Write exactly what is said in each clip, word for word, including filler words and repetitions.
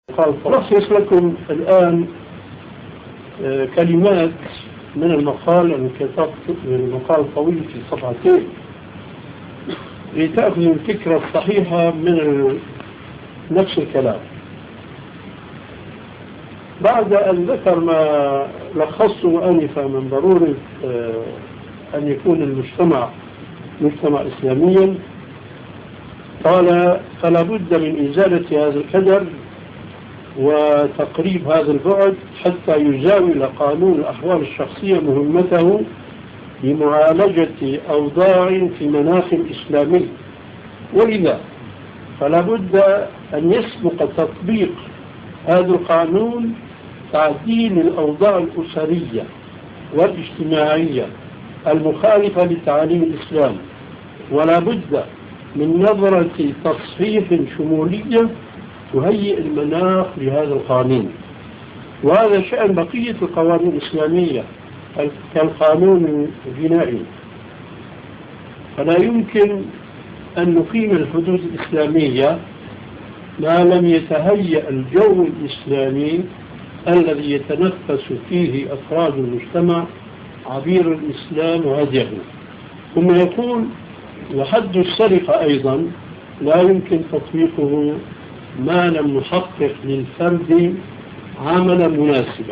قال ألخص لكم الآن كلمات من المقال. أنا كتبت المقال طويل في صفحتين لتأخذوا الفكرة الصحيحة من نفس الكلام. بعد أن ذكر ما لخصته آنفا من ضرورة أن يكون المجتمع مجتمع إسلاميا، قال فلا بد من إزالة هذا الكدر وتقريب هذا البعد حتى يزاول قانون الأحوال الشخصية مهمته بمعالجة أوضاع في مناخ إسلامي، ولذا فلا بد أن يسبق تطبيق هذا القانون تعديل الأوضاع الأسرية والاجتماعية المخالفة لتعاليم الإسلام، ولا بد من نظرة تصحيح شمولية تهيئ المناخ لهذا القانون. وهذا شأن بقية القوانين الإسلامية كالقانون الجنائي. فلا يمكن أن نقيم الحدود الإسلامية ما لم يتهيأ الجو الإسلامي الذي يتنفس فيه أفراد المجتمع عبير الإسلام وهديه. ثم يقول وحد السرقة أيضا لا يمكن تطبيقه ما لم نحقق للفرد عملا مناسبا،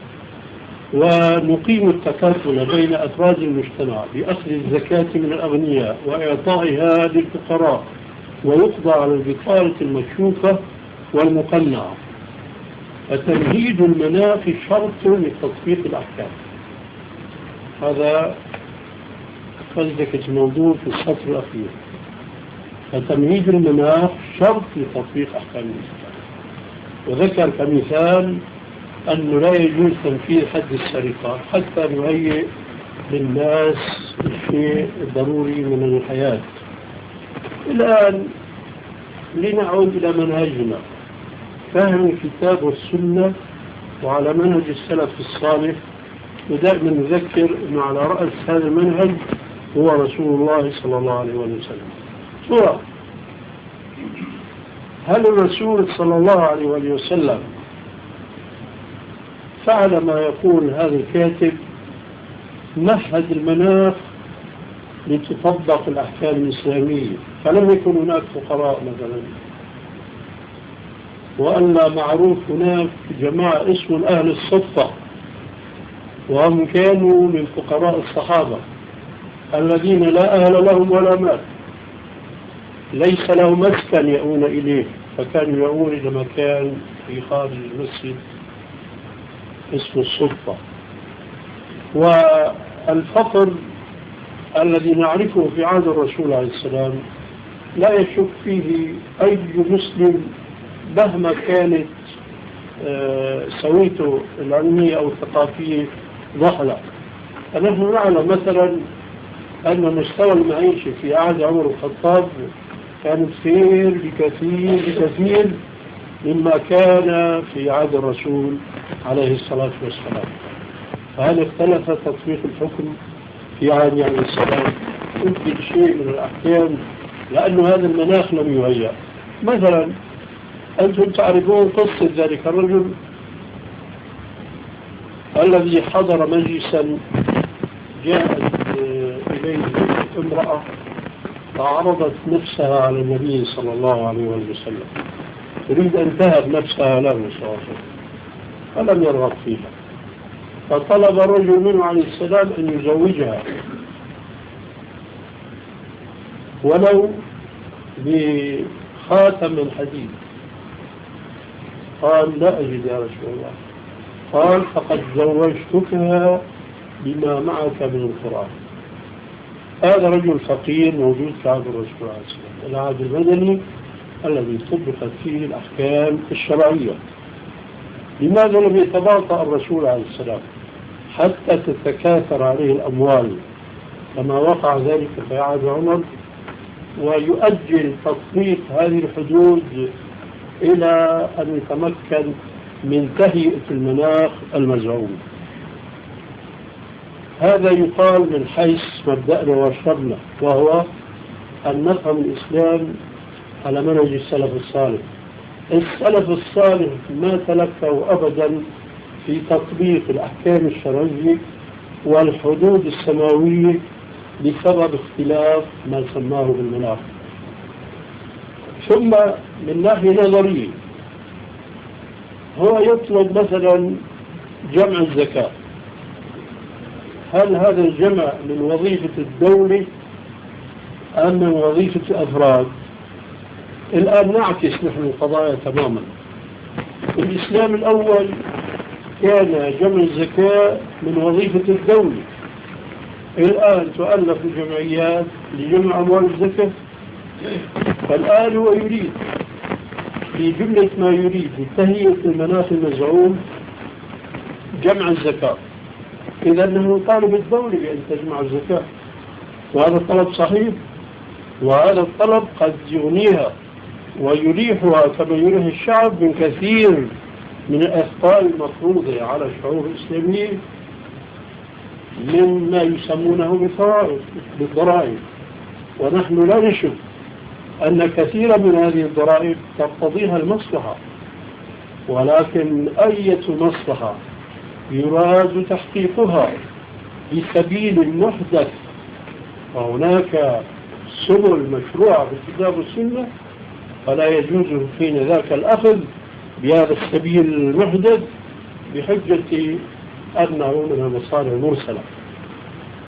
ونقيم التكافل بين أفراد المجتمع بأخذ الزكاة من الأغنياء وإعطائها للفقراء، ويقضى على البطالة المكشوفة والمقنعة. فتمهيد المناخ شرط لتطبيق الأحكام. هذا فلذلك الموضوع في السطر الأخير. فتمهيد المناخ شرط لتطبيق أحكام الإسلام. وذكر كمثال أنه لا يجوز تنفيذ حد السرقة حتى نهيئ للناس الشيء الضروري من الحياة. الآن لنعود إلى منهجنا، فهم الكتاب والسنة وعلى منهج السلف الصالح. ودائما نذكر أنه على رأس هذا المنهج هو رسول الله صلى الله عليه وسلم. سورة هل الرسول صلى الله عليه وسلم فعل ما يقول هذا الكاتب، مهد المناخ لتطبق الأحكام الإسلامية، فلم يكن هناك فقراء مثلا، وأن معروف هناك جماعة اسم أهل الصفة وهم كانوا من فقراء الصحابة الذين لا أهل لهم ولا مال، ليس لهم مسكن يأون إليه، فكانوا يأون إلى مكان في خارج المسجد اسم الصفة. والفقر الذي نعرفه في عهد الرسول عليه السلام لا يشك فيه أي مسلم مهما كانت سويته العلمية أو الثقافية ضحلة. فنحن نعلم مثلا أن مستوى المعيشة في عهد عمر الخطاب كان خير بكثير بكثير مما كان في عهد الرسول عليه الصلاة والسلام. فهل اختلف تطبيق الحكم في عهد عليه السلام؟ يمكن شيء من الأحكام لأن هذا المناخ لم يهيأ. مثلا أنتم تعرفون قصة ذلك الرجل الذي حضر مجلسا جاءت إليه امرأة فعرضت نفسها على النبي صلى الله عليه وسلم، تريد أن تهب نفسها له صلى الله عليه وسلم، فلم يرغب فيها، فطلب الرجل منه عليه السلام أن يزوجها ولو بخاتم الحديد. قال لا أجد يا رسول الله. قال فقد زوجتكها بما معك من القرآن. هذا رجل فقير موجود في عهد الرسول عليه السلام، العهد المدني الذي طبقت فيه الأحكام الشرعية. لماذا لم يتباطأ الرسول عليه السلام حتى تتكاثر عليه الأموال كما وقع ذلك في عهد عمر، ويؤجل تطبيق هذه الحدود إلى أن يتمكن من تهيئة المناخ المزعوم؟ هذا يقال من حيث مبدأنا وشرنا، وهو أن نفهم الإسلام على منهج السلف الصالح. السلف الصالح ما تلفوا أبدا في تطبيق الأحكام الشرعية والحدود السماوية بسبب اختلاف ما سماه بالمناط. ثم من ناحية نظرية هو يطلب مثلا جمع الزكاة، هل هذا الجمع من وظيفة الدولة أم من وظيفة الأفراد؟ الآن نعكس نحن القضايا تماما. الإسلام الأول كان جمع الزكاة من وظيفة الدولة، الآن تؤلف جمعيات لجمع أموال الزكاة، فالآن هو يريد في جملة ما يريد بتهيئة المناخ المزعوم جمع الزكاة، إذا أنه طالب الدولة بأن تجمع الزكاة، وهذا الطلب صحيح، وهذا الطلب قد يغنيها ويريحها كما يريح الشعب من كثير من الأخطاء المفروضة على الشعوب الإسلامية مما يسمونه بالفوائد بالضرائب. ونحن لا نشك أن كثيرا من هذه الضرائب تقتضيها المصلحة، ولكن أية مصلحة يراد تحقيقها بسبيل محدث، وهناك سبل مشروعة في الكتاب والسنة، فلا يجوز حين ذاك الأخذ بهذا السبيل المحدث بحجة أنه من المصالح المرسلة.